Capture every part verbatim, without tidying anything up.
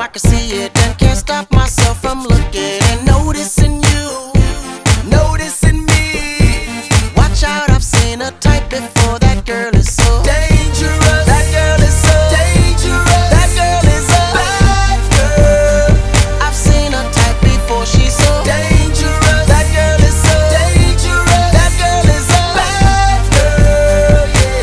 can see it and can't stop myself from looking and noticing you, noticing me. Watch out, I've seen a type before. That girl is so dangerous. That girl is so dangerous. That girl is a bad girl. I've seen a type before. She's so dangerous. That girl is so dangerous. That girl is a bad girl.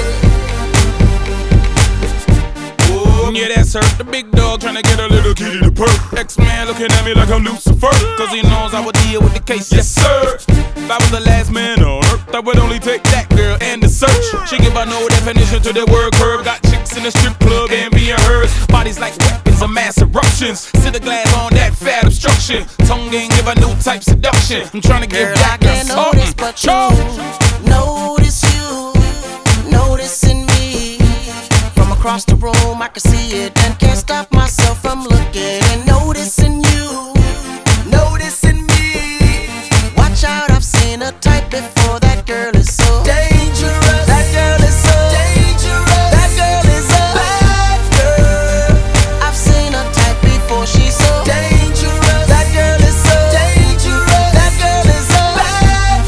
Yeah. Oh, yeah, that's her. The big dog trying to get a little kitty to perk. X-Man looking at me like I'm Lucifer, cause he knows I would deal with the case. Yes, sir. If I was the last man on earth, I would only take that girl and the search. She give a no definition to the word curve. Got chicks in the strip club and being hers. Bodies like weapons of mass eruptions. Sit the glass on that fat obstruction. Tongue ain't give a new type seduction. I'm trying to give girl, that I can't girl notice, but you notice you, noticing me. From across the room, I can see it and can't stop myself from looking and noticing you, noticing me. Watch out, I've seen a type before. That girl is so dangerous. That girl is so dangerous. That girl is a bad girl. I've seen a type before. She's so dangerous. That girl is so dangerous. That girl is a bad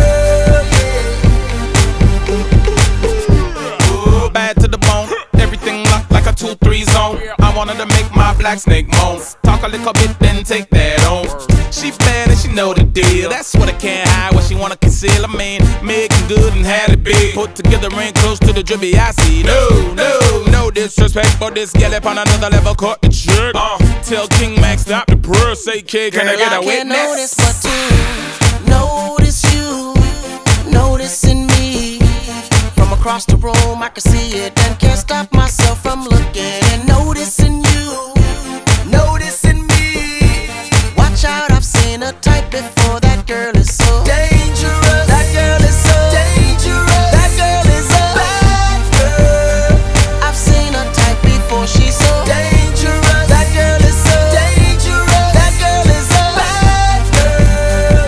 girl. Oh, bad to the bone. Everything locked like a two three zone. I wanted to make my black snake moan. Talk a little bit, then take that on. She bad and she know the deal. That's what I can't hide, what she wanna conceal. I mean, making good and had it big. Put together ain't close to the drippy I see. No, no, no disrespect, but this gal up on another level caught the trick. Uh, tell King Max stop the purr. Say, kid, can girl, I get a I witness? can't notice but to notice you, noticing me. From across the room, I can see it and can't stop myself from looking and noticing you, noticing me. Watch out, I've seen a type before. That girl is so dangerous. That girl is so dangerous. That girl is a bad girl. I've seen a type before. She's so dangerous. That girl is so dangerous. That girl is a bad girl.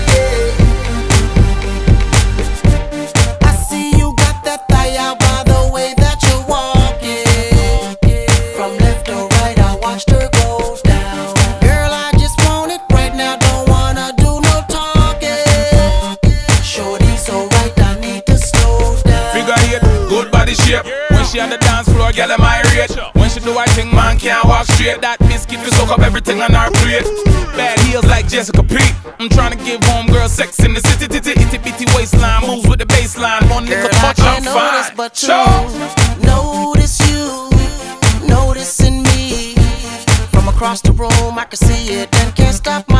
Yeah. I see you got that thigh out by the way that you're walking. From left to right, I watched her go down. Girl, I just want it right now. Don't wanna do no talking. Shorty so right, I need to slow down. Figure eight, good body shape. When she on the dance floor, girl, am I rate. When she do her thing, man can't walk straight. That biscuit will soak up everything on her plate. Bad heels like Jessica Pete. I'm trying to give homegirl sex in the city, titty, itty bitty waistline. Moves with the baseline. One Girl, nigga I touch, I'm can't notice fine. but you, Sure. notice you, noticing me. From across the room, I can see it and can't stop